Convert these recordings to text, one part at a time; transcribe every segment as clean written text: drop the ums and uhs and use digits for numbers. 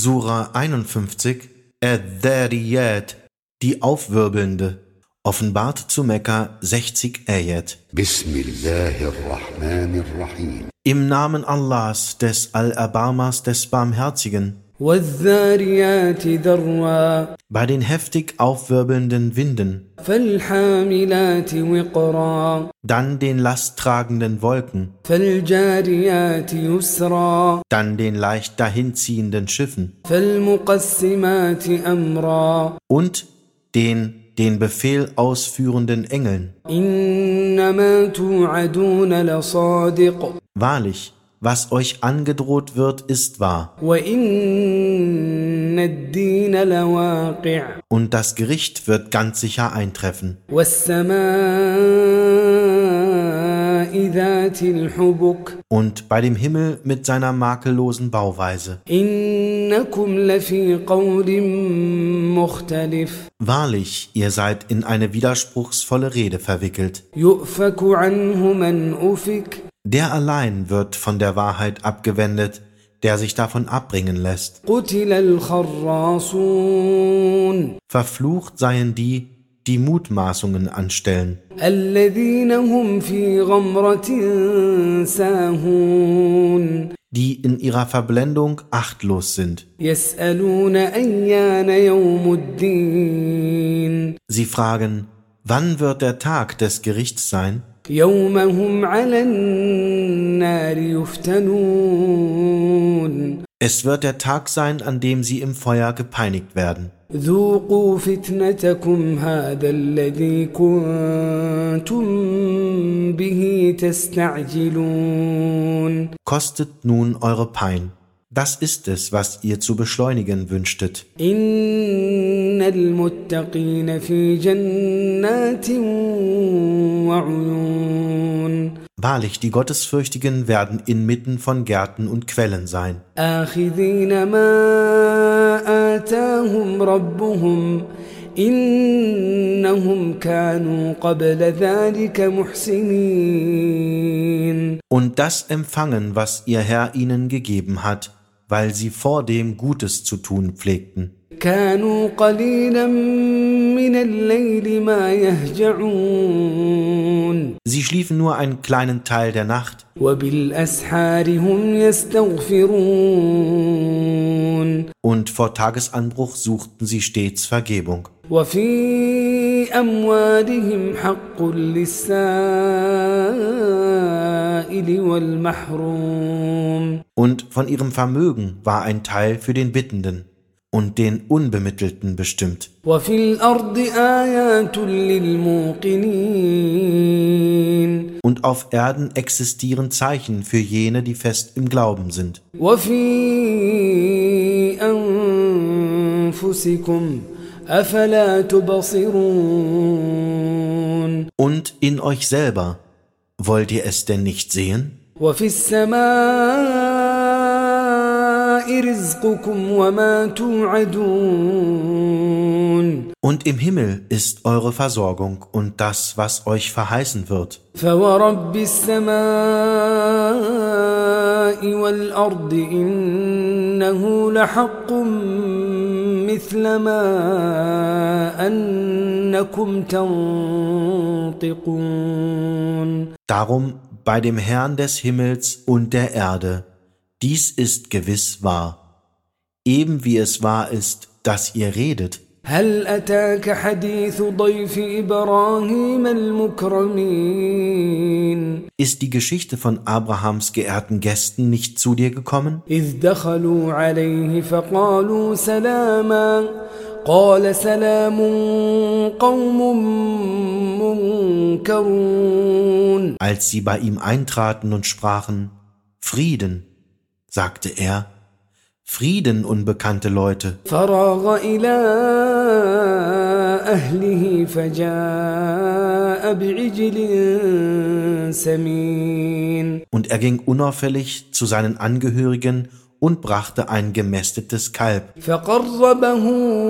Sura 51, Ad-Dhariyat, die Aufwirbelnde, offenbart zu Mekka 60 Ayat. Bismillahirrahmanirrahim. Im Namen Allahs, des Allerbarmers, des Barmherzigen, وَالذَّارِيَاتِ ذَرْوًا bei den heftig aufwirbelnden Winden, فَالْحَامِلَاتِ وِقْرًا dann den lasttragenden Wolken, فَالْجَارِيَاتِ يُسْرًا dann den leicht dahinziehenden Schiffen فَالْمُقَسِّمَاتِ أَمْرًا und den Befehl ausführenden Engeln. إِنَّمَا تُوعَدُونَ لَصَادِقٌ Wahrlich, was euch angedroht wird, ist wahr. وَإِنَّ الدِّينَ لَوَاقِعٌ Und das Gericht wird ganz sicher eintreffen. وَالسَّمَاءِ ذَاتِ الْحُبُكِ Und bei dem Himmel mit seiner makellosen Bauweise. إِنَّكُمْ لَفِي قَوْلٍ مُخْتَلِفٍ Wahrlich, ihr seid in eine widerspruchsvolle Rede verwickelt. يُؤْفَكُ عَنْهُ مَنْ أُفِكَ Der allein wird von der Wahrheit abgewendet, der sich davon abbringen lässt. قُتِلَ الْخَرَّاصُونَ Verflucht seien die, die Mutmaßungen anstellen, الَّذِينَ هُمْ فِي غَمْرَةٍ سَاهُونَ die in ihrer Verblendung achtlos sind. يَسْأَلُونَ أَيَّانَ يَوْمُ الدِّينِ Sie fragen, wann wird der Tag des Gerichts sein? يَوْمَ هُمْ عَلَى النَّارِ يُفْتَنُونَ Es wird der Tag sein, an dem sie im Feuer gepeinigt werden. ذُوقُوا فِتْنَتَكُمْ هَذَا الَّذِي كُنْتُمْ بِهِ تَسْتَعْجِلُونَ Kostet nun eure Pein. Das ist es, was ihr zu beschleunigen wünschtet. إِنَّ الْمُتَّقِينَ فِي جَنَّاتٍ وَعُيُونٍ Wahrlich, die Gottesfürchtigen werden inmitten von Gärten und Quellen sein. آخِذِينَ مَا آتَاهُمْ رَبُّهُمْ إِنَّهُمْ كَانُوا قَبْلَ ذَلِكَ مُحْسِنِينَ Und das empfangen, was ihr Herr ihnen gegeben hat, weil sie vor dem Gutes zu tun pflegten. كَانُوا قَلِيلًا مِنَ اللَّيْلِ مَا يَهْجَعُونَ Sie schliefen nur einen kleinen Teil der Nacht, وَبِالْأَسْحَارِ هُمْ يَسْتَغْفِرُونَ und vor Tagesanbruch suchten sie stets Vergebung. وَفِي أَمْوَالِهِمْ حَقٌّ لِلسَّائِلِ وَالْمَحْرُومِ Und von ihrem Vermögen war ein Teil für den Bittenden und den Unbemittelten bestimmt. وَفِي الْأَرْضِ آيَاتٌ لِلْمُوقِنِينَ Und auf Erden existieren Zeichen für jene, die fest im Glauben sind. وَفِي أَنفُسِكُمْ أَفَلَا تُبْصِرُونَ Und in euch selber, wollt ihr es denn nicht sehen? وَفِي السَّمَاءِ رِزْقُكُمْ وَمَا تُوعَدُونَ Und im Himmel ist eure Versorgung und das, was euch verheißen wird. فَوَرَبِّ السَّمَاءِ وَالْأَرْضِ إِنَّهُ لَحَقٌّ مِثْلَ مَا أَنَّكُمْ تَنطِقُونَ Darum bei dem Herrn des Himmels und der Erde, dies ist gewiss wahr, eben wie es wahr ist, dass ihr redet. هل أتاك حديث ضيف إبراهيم المكرمين Ist die Geschichte von Abrahams geehrten Gästen nicht zu dir gekommen? إذ دخلوا عليه فقالوا سلاما قال سلام قوم منكرون Als sie bei ihm eintraten und sprachen, Frieden, sagte er, Frieden, unbekannte Leute. فراغ إلى أهله فجاء بعجل سمين Und er ging unauffällig zu seinen Angehörigen und brachte ein gemästetes Kalb. فقربه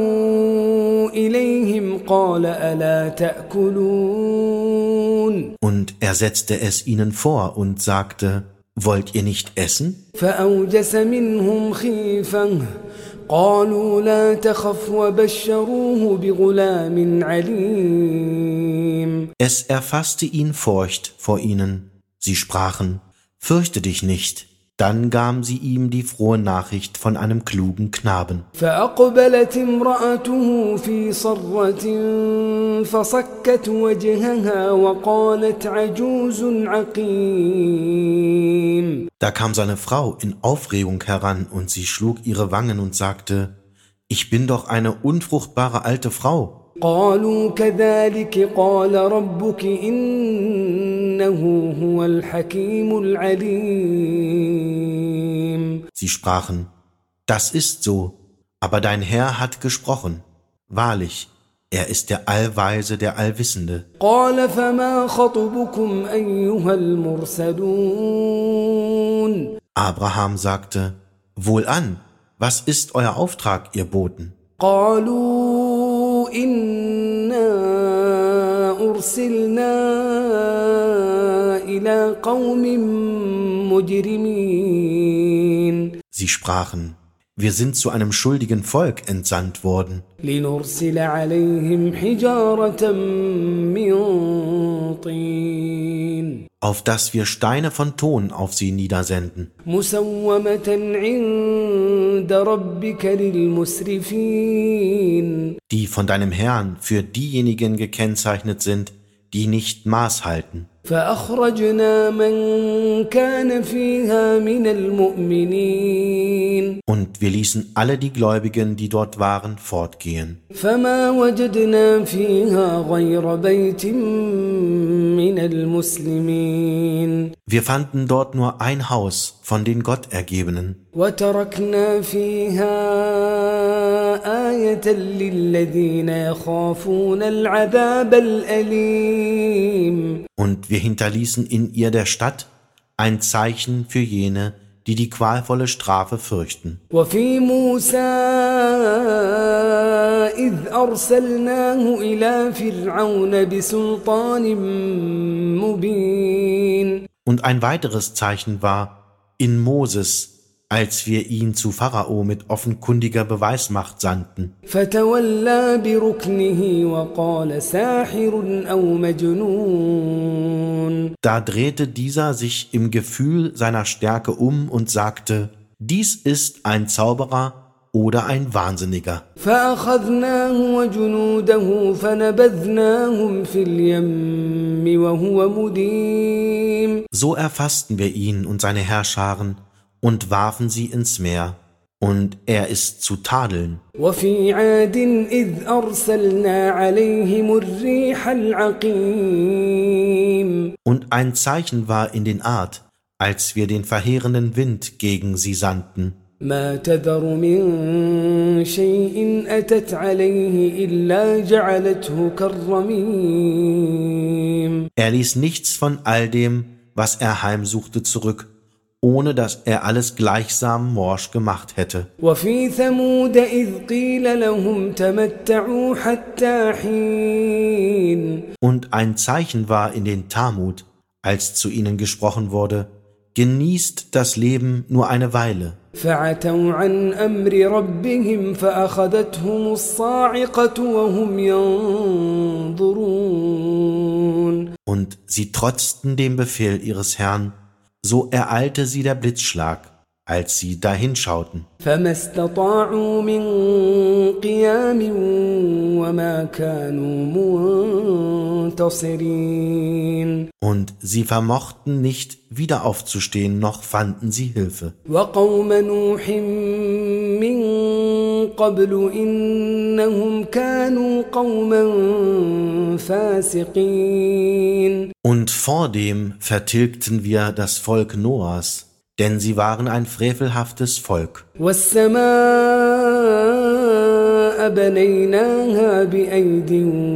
إليهم قال ألا تأكلون Und er setzte es ihnen vor und sagte, wollt ihr nicht essen? فأوجس منهم خيفة قالوا لا تخف وبشروه بغلام عليم. Es erfasste ihn Furcht vor ihnen. Sie sprachen, fürchte dich nicht. Dann gaben sie ihm die frohe Nachricht von einem klugen Knaben. فأقبلت امرأته في صرة فصكت وجهها وقالت عجوز عقيم. Da kam seine Frau in Aufregung heran und sie schlug ihre Wangen und sagte, ich bin doch eine unfruchtbare alte Frau. قالوا كذلك قال ربك إنه هو الحكيم العليم. Sie sprachen, das ist so, aber dein Herr hat gesprochen. Wahrlich, er ist der Allweise, der Allwissende. قال فما خطبكم أيها المرسلون. Abraham sagte, wohlan, was ist euer Auftrag, ihr Boten? قالوا إنا أرسلنا إلى قوم مجرمين. Sie sprachen, wir sind zu einem schuldigen Volk entsandt worden, لنرسل عليهم حجارة من طين auf dass wir Steine von Ton auf sie niedersenden, مسومة عند ربك للمسرفين. die von deinem Herrn für diejenigen gekennzeichnet sind, die nicht Maß halten. فأخرجنا من كان فيها من المؤمنين Und wir ließen alle die Gläubigen, die dort waren, fortgehen. فما وجدنا فيها غير بيت من المسلمين Wir fanden dort nur ein Haus von den Gottergebenen وتركنا فيها آية للذين يخافون العذاب الأليم. und wir hinterließen in ihr der Stadt ein Zeichen für jene, die die qualvolle Strafe fürchten. وفي موسى إذ أرسلناه إلى فرعون بسلطان مبين. Und ein weiteres Zeichen war in Moses, als wir ihn zu Pharao mit offenkundiger Beweismacht sandten. فتولى بركنه وقال ساحر أو مجنون. Da drehte dieser sich im Gefühl seiner Stärke um und sagte, dies ist ein Zauberer oder ein Wahnsinniger. فأخذناه وجنوده فنبذناهم في اليم وهو مليم. So erfassten wir ihn und seine Heerscharen und warfen sie ins Meer, und er ist zu tadeln. وفي عاد إذ أرسلنا عليهم الريح العقيم. Und ein Zeichen war in den Art, als wir den verheerenden Wind gegen sie sandten. ما تذر من شيء أتت عليه إلا جعلته كالرميم. Er ließ nichts von all dem, was er heimsuchte, zurück, ohne dass er alles gleichsam morsch gemacht hätte. وفي ثمود إذ قيل لهم تمتعوا حتى حين. Und ein Zeichen war in den Tamut, als zu ihnen gesprochen wurde, genießt das Leben nur eine Weile. فعتوا عن أمر ربهم فأخذتهم الصاعقة وهم ينظرون. Und sie trotzten dem Befehl ihres Herrn, so ereilte sie der Blitzschlag, als sie dahinschauten. فما استطاعوا من قيام وما كانوا منتصرين. Und sie vermochten nicht, wieder aufzustehen, noch fanden sie Hilfe. وقوم نوح من قبل إنهم كانوا قوما فاسقين. Und vordem vertilgten wir das Volk Noahs, denn sie waren ein frevelhaftes Volk. والسماء بنيناها بأيد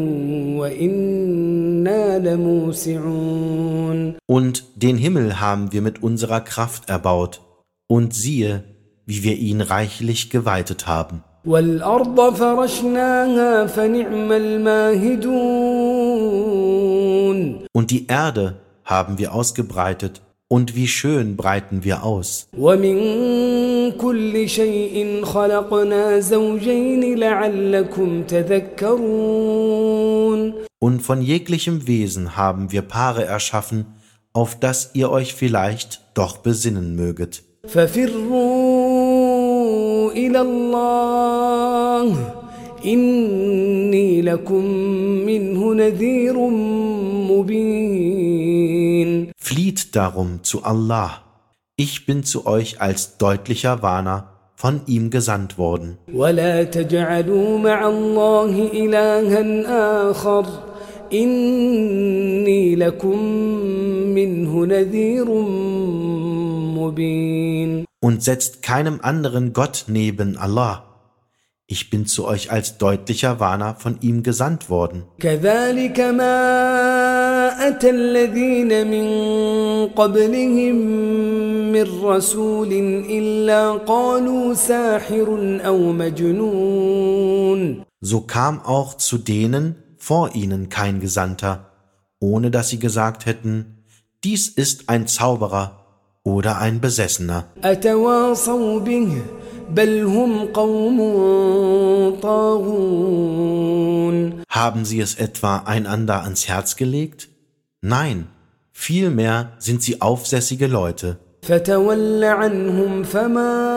وإنا لموسعون. Und den Himmel haben wir mit unserer Kraft erbaut, und siehe, wie wir ihn reichlich geweitet haben. والأرض فرشناها فنعم الماهدون. Und die Erde haben wir ausgebreitet, und wie schön breiten wir aus. ومن كل شيء خلقنا زوجين لعلكم تذكرون. Und von jeglichem Wesen haben wir Paare erschaffen, auf das ihr euch vielleicht doch besinnen möget. ففروا إلى الله إني لكم منه نذير مبين. Flieht darum zu Allah. Ich bin zu euch als deutlicher Warner von ihm gesandt worden. ولا تجعلوا مع الله إلها آخر إني لكم منه نذير مبين. Und setzt keinem anderen Gott neben Allah. Ich bin zu euch als deutlicher Warner von ihm gesandt worden. كذلك ما أتى الذين من قبلهم من رسول إلا قالوا ساحر أو مجنون. So kam auch zu denen vor ihnen kein Gesandter, ohne dass sie gesagt hätten, dies ist ein Zauberer oder ein Besessener. أتواصوا به بل هم قوم طاغون. Haben sie es etwa einander ans Herz gelegt? Nein, vielmehr sind sie aufsässige Leute. فتول عنهم فما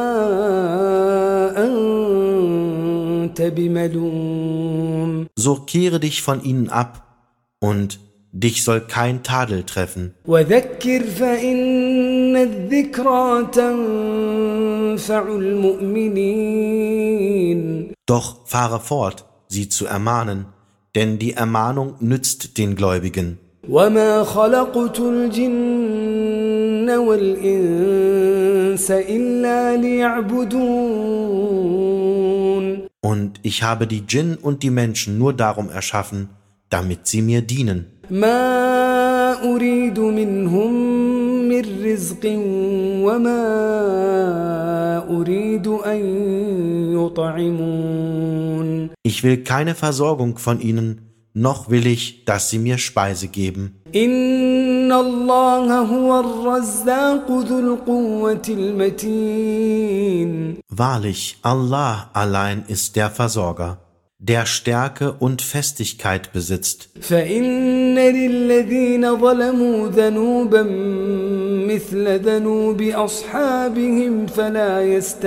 أنت بملوم. So kehre dich von ihnen ab, und dich soll kein Tadel treffen. وذكر فإن الذكرى تنفع المؤمنين. Doch fahre fort, sie zu ermahnen, denn die Ermahnung nützt den Gläubigen. وما خلقت الجن والإنس إلا ليعبدون. Und ich habe die Djinn und die Menschen nur darum erschaffen, damit sie mir dienen. ما أريد منهم من رزق وما أريد أن يطعمون. Ich will keine Versorgung von ihnen, noch will ich, dass sie mir Speise geben. إن الله هو الرزاق ذو القوة المتين. Wahrlich, Allah allein ist der Versorger, der Stärke und Festigkeit besitzt. فإن للذين ظلموا ذنوبا مثل ذنوب أصحابهم فلا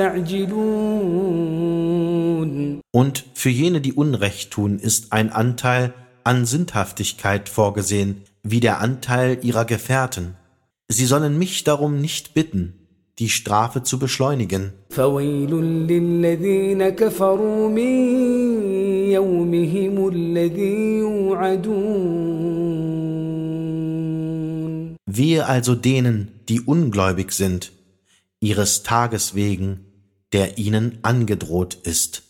يستعجلون. Und für jene, die Unrecht tun, ist ein Anteil an Sündhaftigkeit vorgesehen, wie der Anteil ihrer Gefährten. Sie sollen mich darum nicht bitten, die Strafe zu beschleunigen. فويل للذين كفروا من يومهم الذي يوعدون. Wehe also denen, die ungläubig sind, ihres Tages wegen, der ihnen angedroht ist.